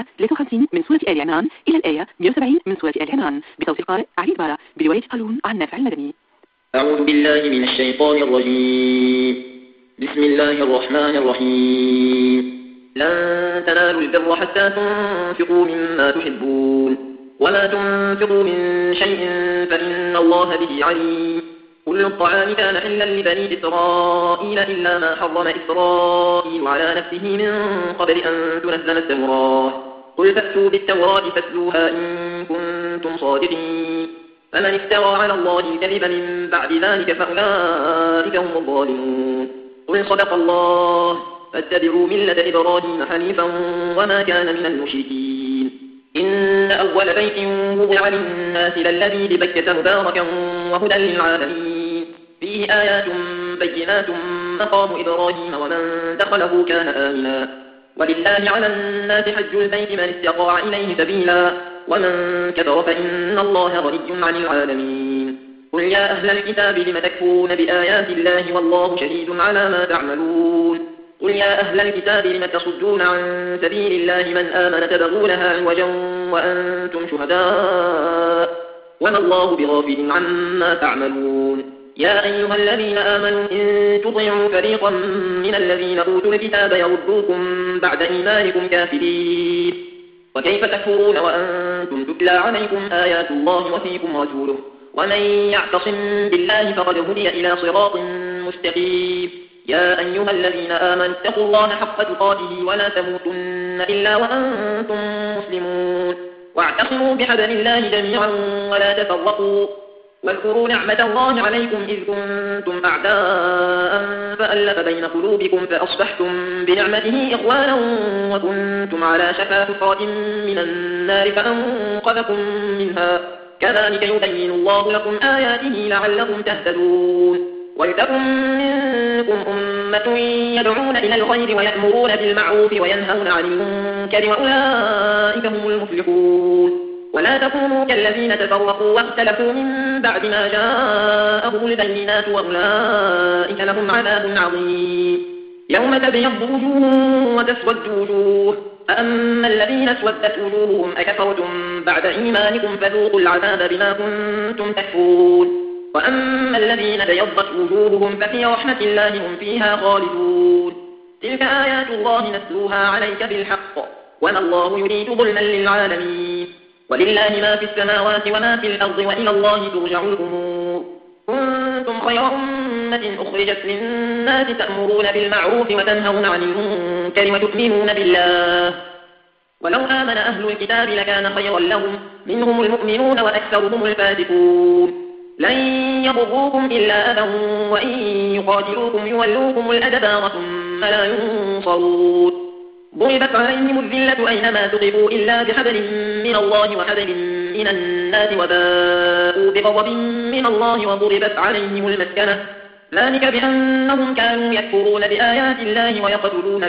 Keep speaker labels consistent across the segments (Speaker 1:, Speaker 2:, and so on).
Speaker 1: الآية 53 من سورة آل عمران إلى الآية 170 من سورة آل عمران بصوت القارئ علي بارة برواية قالون عن نافع المدني.
Speaker 2: أعوذ بالله من الشيطان الرجيم. بسم الله الرحمن الرحيم. لن تنالوا البر حتى تنفقوا مما تحبون وما تنفقوا من شيء فإن الله به عليم. كل الطعام كان حلا لبني إسرائيل إلا ما حرم إسرائيل على نفسه من قبل أن تنزل التوراة. قل فأتوا بالتوراة فاتلوها إن كنتم صادقين. فمن افترى على الله الكذب من بعد ذلك فأولئك هم الظالمون. قل صدق الله فاتبعوا ملة إبراهيم حنيفا وما كان من المشركين. إن أول بيت وضع للناس للذي ببكة مباركا وهدى للعالمين فيه آيات بينات مقام إبراهيم ومن دخله كان آمنا. ولله على الناس حج البيت من استطاع إليه سبيلا ومن كفر فإن الله غني عن العالمين. قل يا أهل الكتاب لم تكفرون بآيات الله والله شهيد على ما تعملون. قل يا أهل الكتاب لم تصدون عن سبيل الله من آمن تبغونها عوجا وأنتم شهداء وما الله بغافل عما تعملون. يا أيها الذين آمنوا إن تطيعوا فريقا من الذين أوتوا الكتاب يردوكم بعد إيمانكم كافرين. وكيف تكفرون وأنتم تتلى عليكم آيات الله وفيكم رسوله ومن يعتصم بالله فقد هدي إلى صراط مستقيم. يا أيها الذين آمنوا اتقوا الله حق تقاته ولا تموتن إلا وأنتم مسلمون. واعتصموا بحبل الله جميعا ولا تفرقوا. واذكروا نعمة الله عليكم إذ كنتم أعداء فألف بين قلوبكم فأصبحتم بنعمته إخوانا وكنتم على شفا حفرة من النار فأنقذكم منها. كذلك يبين الله لكم آياته لعلكم تهتدون. ولتكن منكم أمة يدعون إلى الخير ويأمرون بالمعروف وينهون عن المنكر وأولئك هم المفلحون. ولا تكونوا كالذين تفرقوا واختلفوا من بعد ما جاءهم البينات وأولئك لهم عذاب عظيم. يوم تبيض وجوه وتسود وجوه فأما الذين اسودت وجوههم أكفرتم بعد إيمانكم فذوقوا العذاب بما كنتم تكفرون. وأما الذين بيضت وجوههم ففي رحمة الله هم فيها خالدون. تلك آيات الله نتلوها عليك بالحق وما الله يريد ظلما للعالمين. ولله ما في السماوات وما في الأرض وإلى الله ترجع الأمور. كنتم خير أمة أخرجت للناس تأمرون بالمعروف وتنهون عن المنكر وتؤمنون بالله. ولو آمن أهل الكتاب لكان خيرا لهم منهم المؤمنون وأكثرهم الفاسقون. لن يضروكم إلا أذى وإن يقاتلوكم يولوكم الأدبار ثم لا ينصرون. ضربت عليهم الذلة أينما تقفوا إلا بحبل من الله وحبل من الناس وباءوا بغضب من الله وضربت عليهم المسكنة ذلك بأنهم كانوا يكفرون بآيات الله ويقتلون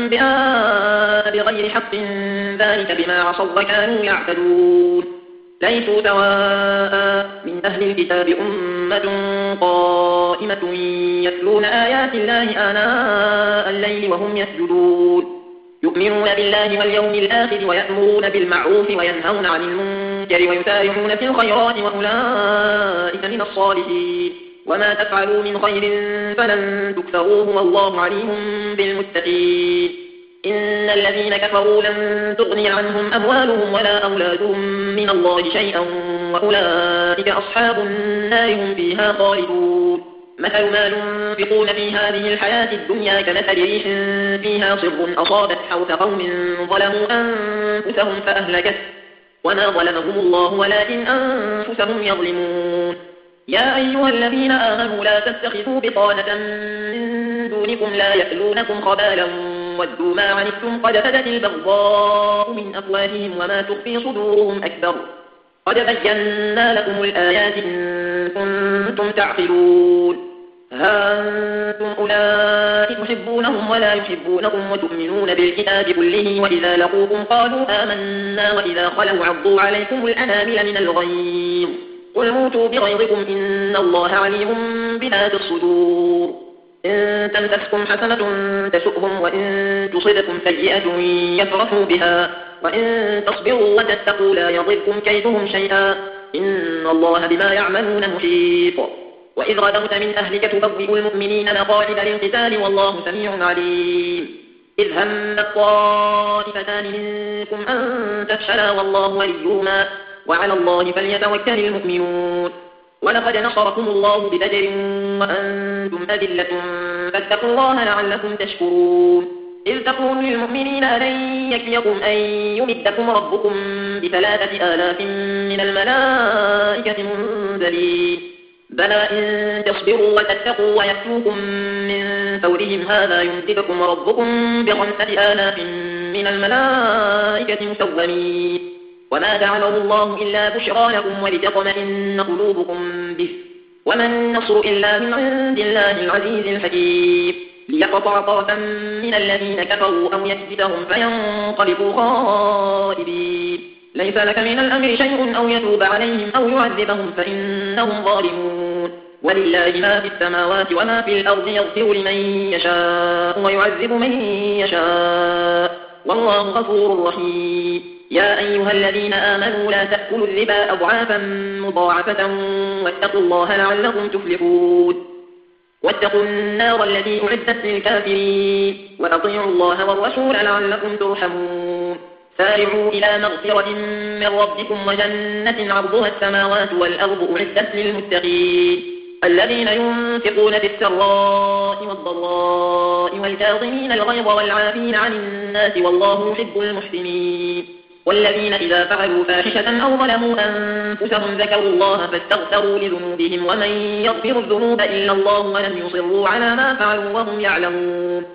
Speaker 2: الأنبياء بغير حق ذلك بما عصوا وكانوا يعتدون. ليسوا سواء من أهل الكتاب أمة قائمة يتلون آيات الله آناء الليل وهم يسجدون يؤمنون بالله واليوم الآخر ويأمرون بالمعروف وينهون عن المنكر ويسارعون في الخيرات وأولئك من الصالحين. وما تفعلوا من خير فلن تكفروه والله عليم بالمتقين. إن الذين كفروا لن تغني عنهم أموالهم ولا أولادهم من الله شيئا وأولئك أصحاب النار هم فيها خالدون. مثل ما ينفقون في هذه الحياة الدنيا كمثل ريح فيها صر أصابت حوث قوم ظلموا أنفسهم فأهلكت وما ظلمهم الله ولكن أنفسهم يظلمون. يا أيها الذين آمنوا لا تتخذوا بطانة من دونكم لا يألونكم خبالا ودوا ما عنتم قد بدت البغضاء من أفواههم وما تخفي صدورهم أكبر. قد بينا لكم الآيات إن كنتم تعقلون. ها أنتم أولئك تحبونهم ولا يحبونكم وتؤمنون بالكتاب كله وإذا لقوكم قالوا آمنا وإذا خلوا عضوا عليكم الأنامل من الغيظ قل موتوا بغيظكم إن الله عليم بذات الصدور. إن تمسسكم حسنة تسؤهم وإن تصبكم سيئة يفرحوا بها وإن تصبروا وتتقوا لا يضركم كيدهم شيئا إن الله بما يعملون محيط وإذ غدوت من أهلك تبوئ المؤمنين مقاعد للقتال والله سميع عليم إذ هم الطائفتان منكم أن تفشلا والله وليهما وعلى الله فليتوكل المؤمنون ولقد نصركم الله ببدر وأنتم أذلة فاتقوا الله لعلكم تشكرون إذ تقول للمؤمنين ألن يكفيكم أن يمدكم ربكم ب3,000 من الملائكة منزلين بلى إن تصبروا وتتقوا ويأتوكم من فورهم هذا يمدكم ربكم ب5,000 من الملائكة مسومين وما جعله الله إلا بشرى لكم ولتطمئن قلوبكم به وما النصر إلا من عند الله العزيز الحكيم ليقطع طرفا من الذين كفروا أو يكبتهم فينقلبوا خائبين ليس لك من الأمر شيء أو يتوب عليهم أو يعذبهم فإنهم ظالمون ولله ما في السماوات وما في الأرض يغفر لمن يشاء ويعذب من يشاء والله غفور رحيم يا أيها الذين آمنوا لا تأكلوا الربا أضعافا مضاعفة واتقوا الله لعلكم تفلحون واتقوا النار التي أعدت للكافرين وأطيعوا الله والرسول لعلكم ترحمون سارعوا إلى مغفرة من ربكم وجنة عرضها السماوات والأرض أعدت للمتقين الذين ينفقون في السراء والضراء والكاظمين الغيظ والعافين عن الناس والله يحب المحسنين والذين إذا فعلوا فاحشة أو ظلموا أنفسهم ذكروا الله فاستغفروا لذنوبهم ومن يغفر الذنوب إلا الله ولم يصروا على ما فعلوا وهم يعلمون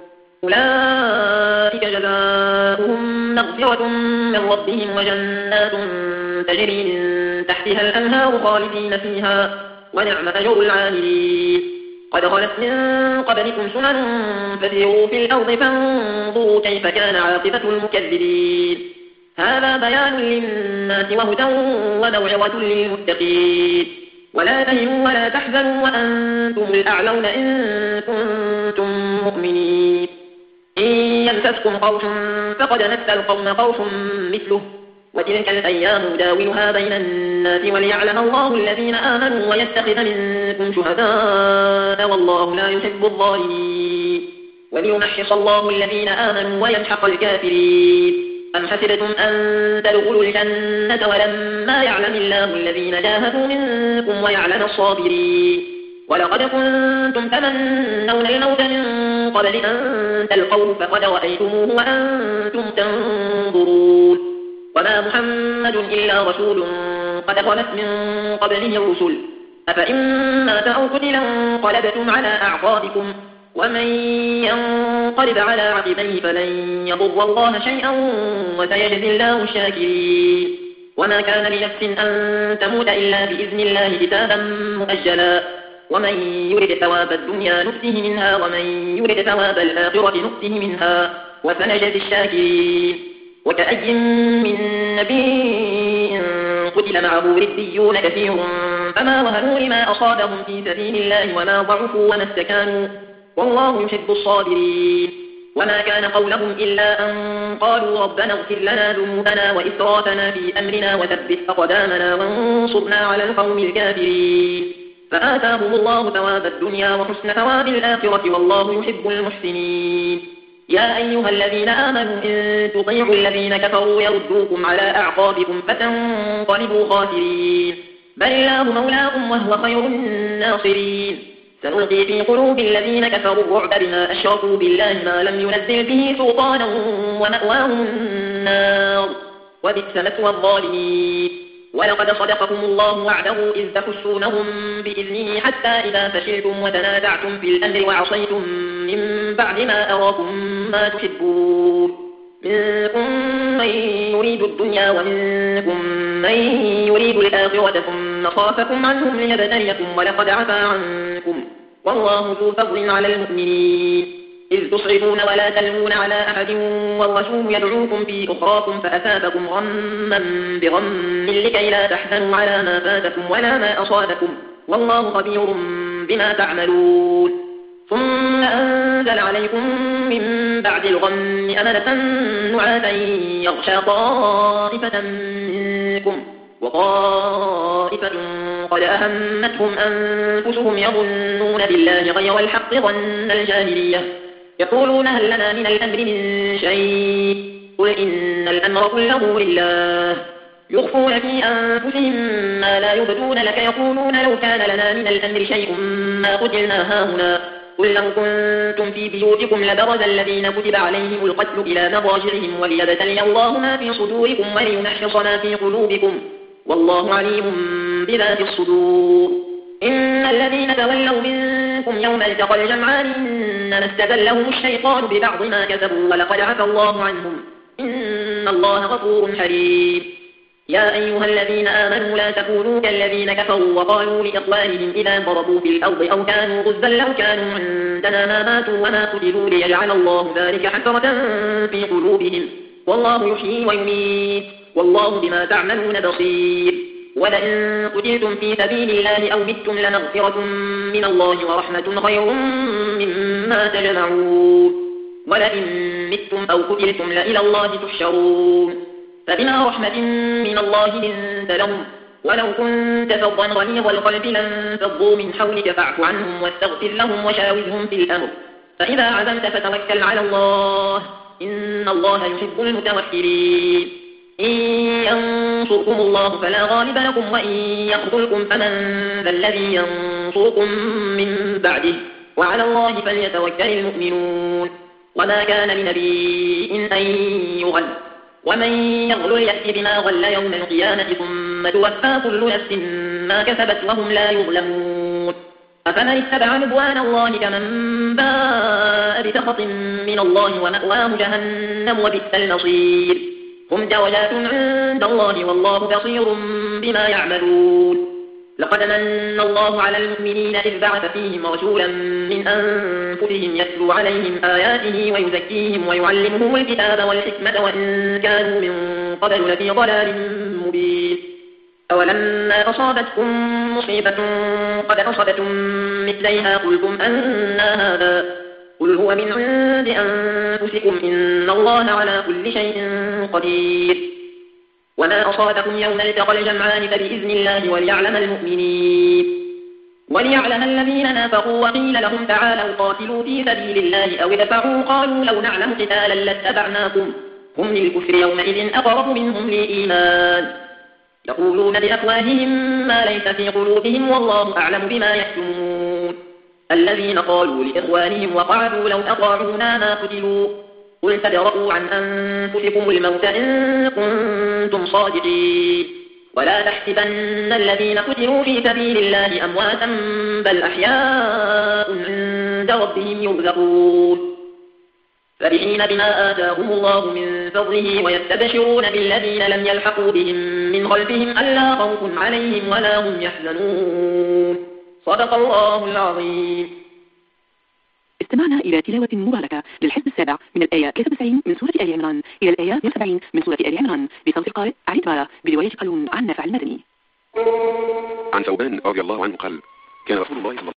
Speaker 2: أولئك جزاؤهم مغفرة من ربهم وجنات تجري من تحتها الأنهار خالدين فيها ونعم أجر العاملين قد خلت من قبلكم سنن فسيروا في الأرض فانظروا كيف كان عاقبة المكذبين هذا بيان للناس وهدى وموعظة للمتقين ولا تهنوا ولا تحزنوا وأنتم الأعلون إن كنتم مؤمنين إن يمسسكم قرح فقد مس القوم قرح مثله وتلك الأيام نداولها بين الناس وليعلم الله الذين آمنوا ويتخذ منكم شهداء والله لا يحب الظالمين وليمحص الله الذين آمنوا ويمحق الكافرين أم حسبتم أن تدخلوا الجنة ولما يعلم الله الذين جاهدوا منكم ويعلم الصابرين ولقد كنتم تمنون الموت من قبل أن تلقوه فقد رأيتموه وأنتم تنظرون وما محمد إلا رسول قد خلت من قبله الرسل أفإن مات أو قتل انقلبتم على أعقابكم ومن ينقلب على عقبيه فلن يضر الله شيئا وسيجزي الله الشاكرين وما كان لنفس أن تموت إلا بإذن الله كتابا مؤجلا ومن يرد ثواب الدنيا نؤته منها ومن يرد ثواب الآخرة نؤته منها وسنجزي الشاكرين وكأي من نبي قتل معه ربيون كثير فما وهنوا لما أصابهم في سبيل الله وما ضعفوا وما استكانوا والله يحب الصابرين وما كان قولهم إلا أن قالوا ربنا اغفر لنا ذنوبنا وإسرافنا في أمرنا وثبت أقدامنا وانصرنا على القوم الكافرين فآتاهم الله ثواب الدنيا وحسن ثواب الآخرة والله يحب المحسنين يا أيها الذين آمنوا إن تطيعوا الذين كفروا يردوكم على أعقابكم فتنقلبوا خاسرين بل الله مولاكم وهو خير الناصرين سنلقي في قلوب الذين كفروا الرعب بما أشركوا بالله ما لم ينزل به سلطانا ومأواهم النار وبئس مثوى الظالمين ولقد صدقكم الله وعده إذ تحسونهم بإذنه حتى إذا فشلتم وتنازعتم في الأمر وعصيتم من بعد ما أراكم ما تحبون منكم من يريد الدنيا ومنكم من يريد الآخرة ثم صرفكم عنهم ليبتليكم ولقد عفا عنكم والله ذو فضل على المؤمنين إذ تصعدون ولا تلوون على أحد والرسول يدعوكم في أخراكم فأثابكم غما بغم لكي لا تحزنوا على ما فاتكم ولا ما أصابكم والله خبير بما تعملون ثم أنزل وأنزل عليكم من بعد الغم أمنة نعاسا يغشى طائفة منكم وطائفة قد أهمتهم أنفسهم يظنون بالله غير الحق ظن الجاهلية يقولون هل لنا من الأمر من شيء قل إن الأمر كله لله يخفون في أنفسهم ما لا يبدون لك يقولون لو كان لنا من الأمر شيء ما قتلنا هاهنا قل لو كنتم في بيوتكم لبرز الذين كتب عليهم القتل إلى مضاجعهم وليبتلي الله ما في صدوركم وليمحص ما في قلوبكم والله عليم بذات الصدور إن الذين تولوا منكم يوم التقى الجمعان إنما استزلهم الشيطان ببعض ما كسبوا ولقد عفى الله عنهم إن الله غفور حليم يا أيها الذين آمنوا لا تكونوا كالذين كفروا وقالوا لإخوانهم إذا ضربوا في الأرض أو كانوا غزا لو كانوا عندنا ما ماتوا وما قتلوا ليجعل الله ذلك حسرة في قلوبهم والله يحيي ويميت والله بما تعملون بصير ولئن قتلتم في سبيل الله أو متم لمغفرة من الله ورحمة خير مما تجمعون ولئن متم أو قتلتم لإلى الله تحشرون فبما رحمة من الله لنت لهم ولو كنت فظا غليظ القلب لانفضوا من حولك فاعف عنهم واستغفر لهم وشاورهم في الأمر فإذا عزمت فتوكل على الله إن الله يحب المتوكلين إن ينصركم الله فلا غالب لكم وإن يخذلكم فمن ذا الذي ينصركم من بعده وعلى الله فليتوكل المؤمنون وما كان لنبي أن يغل ومن يغل يأتي بما غل يوم القيامة ثم توفى كل نفس ما كسبت وهم لا يظلمون أفمن اتبع رضوان الله كمن باء بسخط من الله ومأواه جهنم وبئس المصير هم درجات عند الله والله بصير بما يعملون لقد من الله على المؤمنين إذ بعث فيهم رسولا من أنفسهم يتلو عليهم آياته ويزكيهم ويعلمهم الكتاب والحكمة وإن كانوا من قبل لفي ضلال مبين أولما أصابتكم مصيبة قد أصبتم مثليها قلتم أنى هذا قل هو من عند أنفسكم إن الله على كل شيء قدير وما أصابكم يوم التقى الجمعان فبإذن الله وليعلم المؤمنين وليعلم الذين نافقوا وقيل لهم تعالوا قاتلوا في سبيل الله أو ادفعوا قالوا لو نعلم قتالا لاتبعناكم هم للكفر يومئذ أقرب منهم للإيمان يقولون بأفواههم ما ليس في قلوبهم والله أعلم بما يكتمون الذين قالوا لإخوانهم وقعدوا لو أطاعونا ما قتلوا قل فادرءوا عن أنفسكم الموت إن كنتم صادقين ولا تحسبن الذين قتلوا في سبيل الله أمواتا بل أحياء عند ربهم يرزقون فرحين بما آتاهم الله من فضله ويستبشرون بالذين لم يلحقوا بهم من خلفهم ألا خوف عليهم ولا هم يحزنون صدق الله العظيم.
Speaker 1: استمعنا إلى تلاوة مباركة للحزب السابع من الآية 93 من سورة آل عمران إلى الآية 170 من سورة آل عمران بصوت القارئ علي دبارة برواية قالون عن نافع المدني.
Speaker 3: عن ثوبان رضي الله عنه قال كان رسول الله صلى الله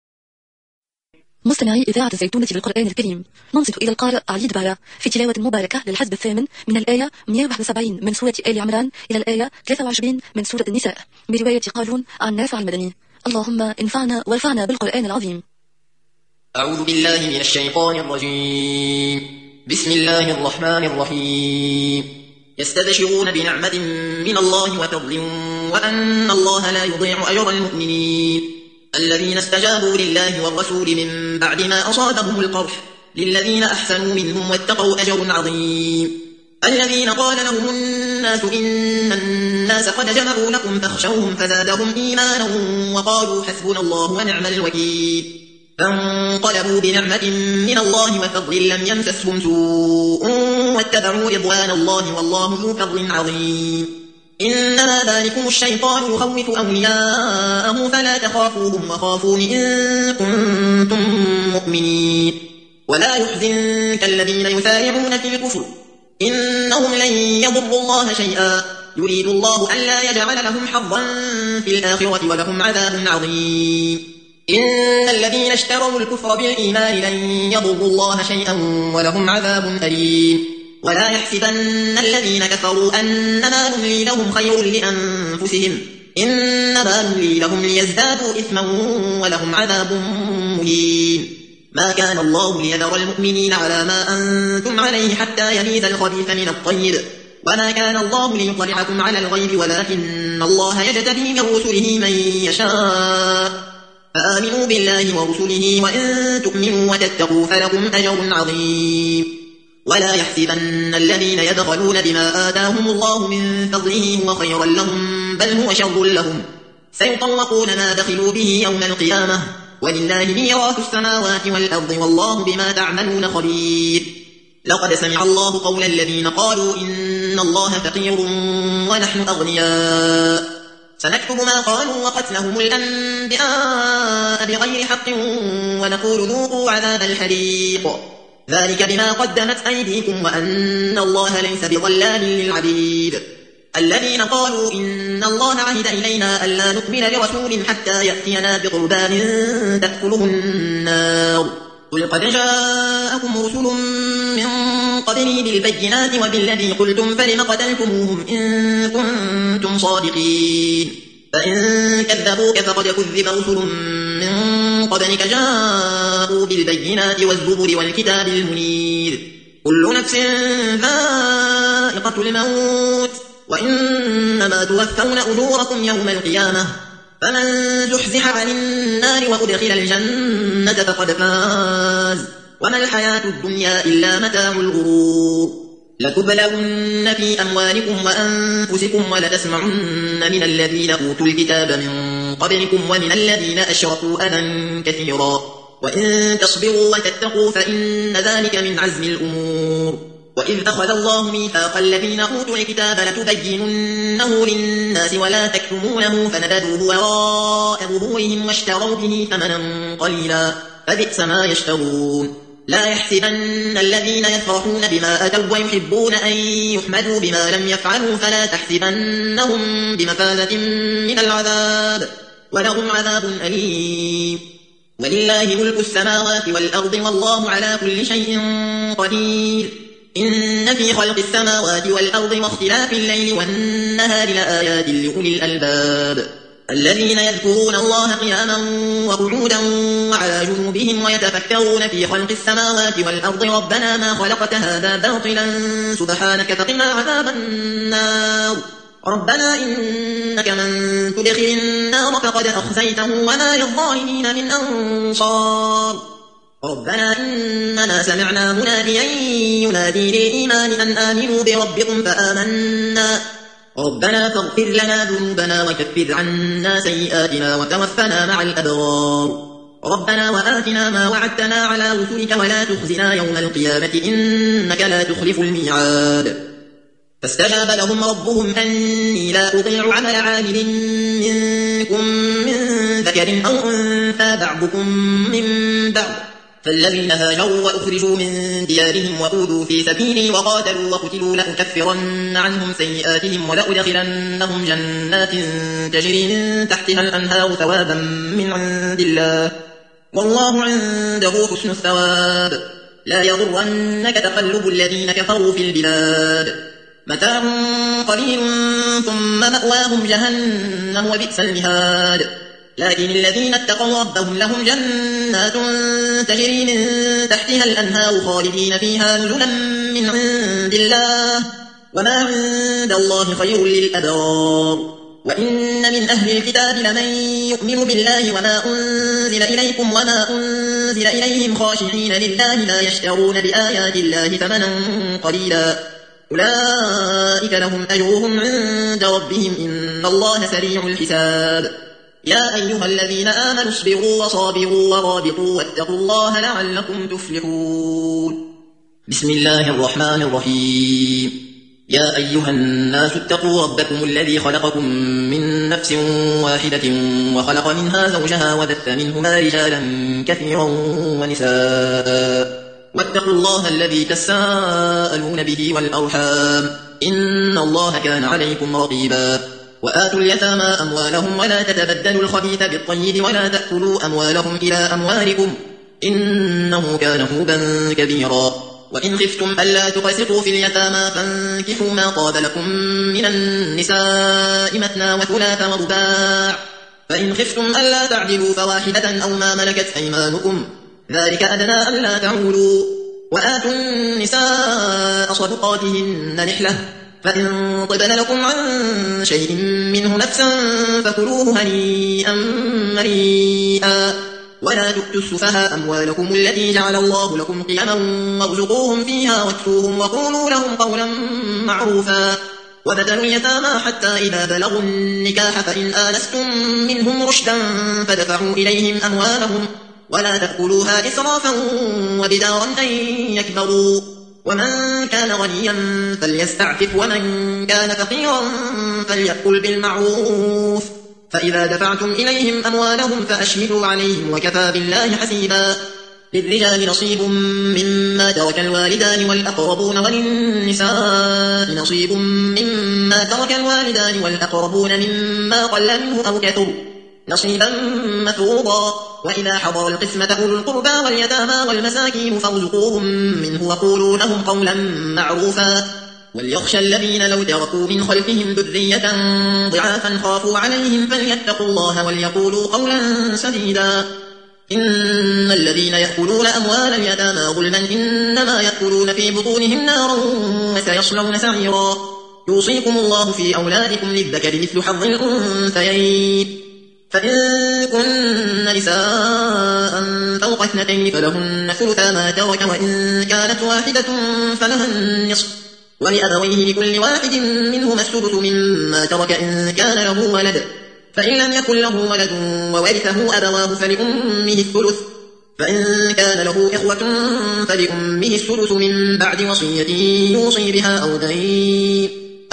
Speaker 4: مستمعي إذاعة الزيتونة للقرآن الكريم، ننصت إلى القارئ علي دبارة في تلاوة مباركة للحزب الثامن من الآية 171 من سورة آل عمران إلى الآية 23 من سورة النساء برواية قالون عن نافع المدني. اللهم انفعنا وارفعنا بالقرآن العظيم.
Speaker 2: أعوذ بالله من الشيطان الرجيم. بسم الله الرحمن الرحيم. يستبشرون بنعمة من الله وفضل وأن الله لا يضيع أجر المؤمنين الذين استجابوا لله والرسول من بعد ما أصابهم القرح للذين أحسنوا منهم واتقوا أجر عظيم. الذين قال لهم الناس إن الناس قد جمعوا لكم فاخشوهم فزادهم إيمانا وقالوا حسبنا الله ونعم الوكيل فانقلبوا بنعمة من الله وفضل لم يمسسهم سوء واتبعوا رضوان الله والله ذو فضل عظيم. إنما ذلكم الشيطان يخوف أولياءه فلا تخافوهم وخافون إن كنتم مؤمنين. ولا يحزنك الذين يسارعون في الكفر إنهم لن يضروا الله شيئا يريد الله ألا يجعل لهم حظا في الآخرة ولهم عذاب عظيم. إن الذين اشتروا الكفر بالإيمان لن يضروا الله شيئا ولهم عذاب أليم ولا يحسبن الذين كفروا أنما نملي لهم خير لأنفسهم إنما نملي لهم ليزدادوا إثما ولهم عذاب مهين ما كان الله ليذر المؤمنين على ما أنتم عليه حتى يميز الخبيث من الطيب وما كان الله ليطلعكم على الغيب ولكن الله يجتبي من رسله من يشاء فآمنوا بالله ورسله وإن تؤمنوا وتتقوا فلكم أجر عظيم ولا يحسبن الذين يبخلون بما آتاهم الله من فضله هو خيرا لهم بل هو شر لهم سيطوقون ما بخلوا به يوم القيامة ولله ميراث السماوات والأرض والله بما تعملون خبير لقد سمع الله قول الذين قالوا إن الله فقير ونحن أغنياء سنكتب ما قالوا وقتلهم الأنبياء بغير حق ونقول ذوقوا عذاب الحريق ذلك بما قدمت أيديكم وأن الله ليس بظلام للعبيد الذين قالوا إن الله عهد إلينا ألا نؤمن لرسول حتى يأتينا بقربان تأكله النار قل قد جاءكم رسل من قبلي بالبينات وبالذي قلتم فلم قتلتموهم إن كنتم صادقين فإن كذبوك فقد كذب رسل من قبلك جاءوا بالبينات والزبر والكتاب المنير كل نفس ذائقة الموت وإنما توفون أجوركم يوم القيامة فمن زحزح عن النار وأدخل الجنة فقد فاز وما الحياة الدنيا إلا متاع الغرور لتبلغن في أموالكم وأنفسكم ولتسمعن من الذين أوتوا الكتاب من قبلكم ومن الذين أشركوا أذى كثيرا وإن تصبروا وتتقوا فإن ذلك من عزم الأمور وإذ أخذ الله ميثاق الذين أوتوا الكتاب لتبيننه للناس ولا تكتمونه فنبذوه وراء ظهورهم واشتروا به ثمنا قليلا فبئس ما يشترون لا يحسبن الذين يفرحون بما أتوا ويحبون أن يحمدوا بما لم يفعلوا فلا تحسبنهم بمفازة من العذاب ولهم عذاب أليم ولله ملك السماوات والأرض والله على كل شيء قدير إن في خلق السماوات والأرض واختلاف الليل والنهار لآيات لأولي الألباب الذين يذكرون الله قياما وقعودا وعلى جنوبهم ويتفكرون في خلق السماوات والأرض ربنا ما خلقت هذا باطلا سبحانك فقنا عذاب النار ربنا إنك من تدخل النار فقد أخزيته وما للظالمين من أنصار ربنا إننا سمعنا مناديا ينادي للإيمان أن آمنوا بربكم فآمنا ربنا فاغفر لنا ذنوبنا وكفر عنا سيئاتنا وتوفنا مع الأبرار ربنا وآتنا ما وعدتنا على رسلك ولا تخزنا يوم القيامة إنك لا تخلف الميعاد فاستجاب لهم ربهم أني لا أطيع عمل عامل منكم من ذكر أو أنثى بعضكم من بعض فالذين هاجروا وأخرجوا من ديارهم وأوذوا في سبيلي وقاتلوا وقتلوا لأكفرن عنهم سيئاتهم ولأدخلنهم جنات تجري من تحتها الأنهار ثوابا من عند الله والله عنده حسن الثواب لا يغرنك تقلب الذين كفروا في البلاد متاع قليل ثم مأواهم جهنم وبئس المهاد لكن الذين اتقوا ربهم لهم جنات تجري من تحتها الأنهار خالدين فيها نزلا من عند الله وما عند الله خير للأبرار وإن من أهل الكتاب لمن يؤمن بالله وما أنزل إليكم وما أنزل إليهم خاشعين لله لا يشترون بآيات الله ثمنا قليلا أولئك لهم أجرهم عند ربهم إن الله سريع الحساب يا أيها الذين آمنوا اصبروا وصابروا ورابطوا واتقوا الله لعلكم تفلحون بسم الله الرحمن الرحيم يا أيها الناس اتقوا ربكم الذي خلقكم من نفس واحدة وخلق منها زوجها وبث منهما رجالا كثيرا ونساء واتقوا الله الذي تساءلون به والأرحام إن الله كان عليكم رقيبا وآتوا اليتامى أموالهم ولا تتبدلوا الخبيث بالطيب ولا تأكلوا أموالهم إلى أموالكم إنه كان حوبا كبيرا وإن خفتم ألا تقسطوا في اليتامى فانكحوا ما طاب لكم من النساء مثنى وثلاث ورباع فإن خفتم ألا تعدلوا فواحدة أو ما ملكت أيمانكم ذلك أدنى ألا تعولوا وآتوا النساء صدقاتهن نحلة فإن طبن لكم عن شيء منه نفسا فكلوه هنيئا مريئا ولا تؤتوا السفهاء أموالكم التي جعل الله لكم قيما وارزقوهم فيها واكسوهم وقولوا لهم قولا معروفا وابتلوا اليتامى حتى إذا بلغوا النكاح فإن آنستم منهم رشدا فدفعوا إليهم أموالهم ولا تأكلوها إسرافا وبدارا أن يكبروا ومن كان غنيا فليستعفف ومن كان فقيرا فليأكل بالمعروف فإذا دفعتم إليهم أموالهم فأشهدوا عليهم وكفى بالله حسيبا للرجال نصيب مما ترك الوالدان والأقربون وللنساء نصيب مما ترك الوالدان والأقربون مما قل منه أو كثر نصيبا مفروضا وإذا حضر القسمة أولو القربى واليتامى والمساكين فارزقوهم منه وقولوا لهم قولا معروفا وليخشى الذين لو تركوا من خلفهم ذرية ضعافا خافوا عليهم فليتقوا الله وليقولوا قولا سديدا إن الذين يأكلون أموال اليتامى ظلما إنما يأكلون في بطونهم نارا وسيصلون سعيرا يوصيكم الله في أولادكم للذكر مثل حظ الأنثيين فإن كن نساء فوق 2 فلهن ثلثا ما ترك وإن كانت واحدة فلها النصف ولأبويه لكل واحد منهما السدس مما ترك إن كان له ولد فإن لم يكن له ولد وورثه أبواه فلأمه الثلث فإن كان له إخوة فلأمه الثلث من بعد وصية يوصي بها أو دين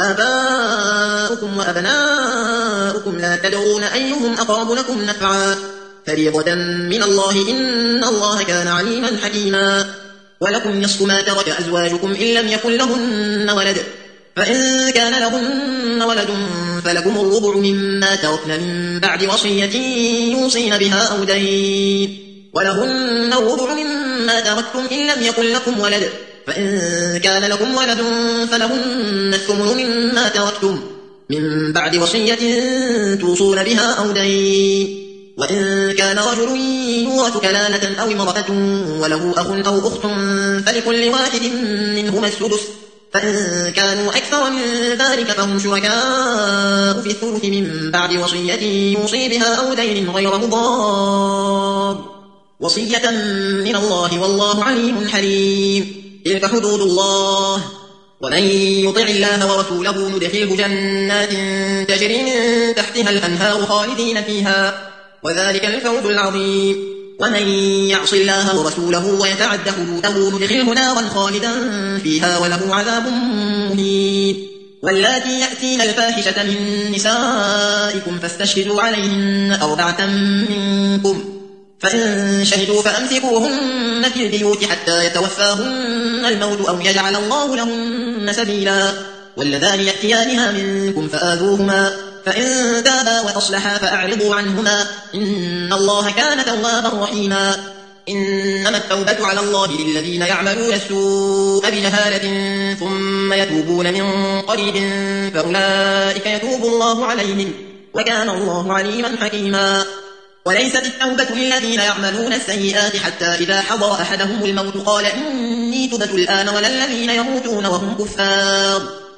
Speaker 2: آباؤكم وأبناؤكم لا تدرون أيهم أقرب لكم نفعا فريضة من الله إن الله كان عليما حكيما ولكم نصف ما ترك أزواجكم إن لم يكن لهن ولد فإن كان لهن ولد فلكم الربع مما تركن من بعد وصية يوصين بها أو دين ولهن الربع مما تركتم إن لم يكن لكم ولد فإن كان لكم ولد فلهن الثمن مما تركتم من بعد وصية توصون بها أو دين وإن كان رجل يورث كلالة أو امرأة وله أخ أو أخت فلكل واحد منهما السدس فإن كانوا أكثر من ذلك فهم شركاء في الثلث من بعد وصية يوصي بها أو دين غير مضار وصية من الله والله عليم حليم تلك حدود الله ومن يطع الله ورسوله ندخله جنات تجري من تحتها الأنهار خالدين فيها وذلك الفوز العظيم ومن يعص الله ورسوله ويتعد حدوده ندخله نارا خالدا فيها وله عذاب مهين واللاتي يأتين الفاحشة من نسائكم فاستشهدوا عليهن 4 منكم فإن شهدوا فأمسكوهن في البيوت حتى يتوفاهن الموت أو يجعل الله لهن سبيلا واللذان يأتيانها منكم فآذوهما فإن تابا وأصلحا فأعرضوا عنهما إن الله كان توابا رحيما إنما التوبة على الله للذين يعملون السوء بجهالة ثم يتوبون من قريب فأولئك يتوب الله عليهم وكان الله عليما حكيما وليست التوبة للذين يعملون السيئات حتى إذا حضر أحدهم الموت قال إني تبت الآن ولا الذين يموتون وهم كفار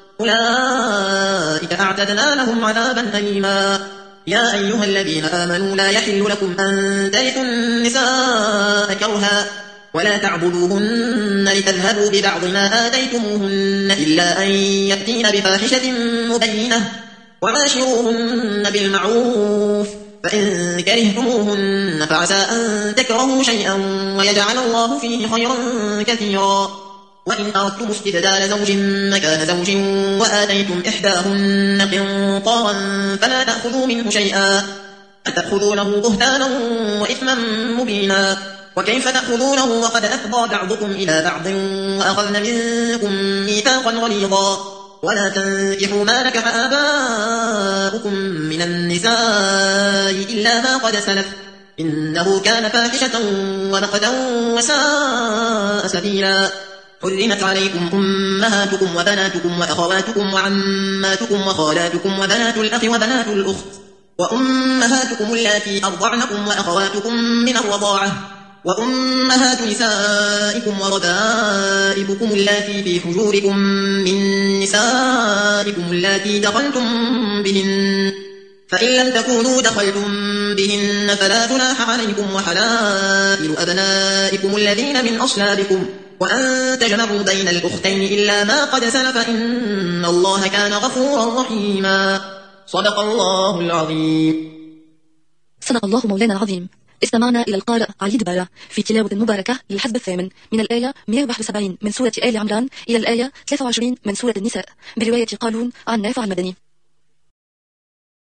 Speaker 2: أولئك أعتدنا لهم عذابا أليما يا أيها الذين آمنوا لا يحل لكم أن ترثوا النساء كرها ولا تعبدوهن لتذهبوا ببعض ما آتيتموهن إلا أن يأتين بفاحشة مبينة وعاشروهن بالمعروف فإن كرهتموهن فعسى أن تكرهوا شيئا ويجعل الله فيه خيرا كثيرا وإن أردتم استبدال زوج مكان زوج وآتيتم إحداهن قنطارا فلا تأخذوا منه شيئا أتأخذونه بهتانا وإثما مبينا وكيف تأخذونه وقد أفضى بعضكم إلى بعض وأخذن منكم ميثاقا غليظا ولا تنكحوا ما نكح آباؤكم من النساء إلا ما قد سلف إنه كان فاحشة ومقتا وساء سبيلا حرمت عليكم أمهاتكم وبناتكم وأخواتكم وعماتكم وخالاتكم وبنات الأخ وبنات الأخت وأمهاتكم اللاتي أرضعنكم وأخواتكم من الرضاعة وأمهات نسائكم وربائبكم اللاتي في حجوركم من نسائكم اللاتي دخلتم بهن فإن لم تكونوا دخلتم بهن فلا جناح عليكم وحلائل أبنائكم الذين من أصلابكم وأن تجمعوا بين الأختين إلا ما قد سلف إن الله كان غفورا رحيما صدق الله العظيم.
Speaker 4: صدق الله مولانا العظيم. استمعنا إلى القارئ علي دبارة في تلاوة مباركة للحزب الثامن من الآية 171 من سورة آل عمران إلى الآية 23 من سورة النساء برواية قالون عن نافع المدني.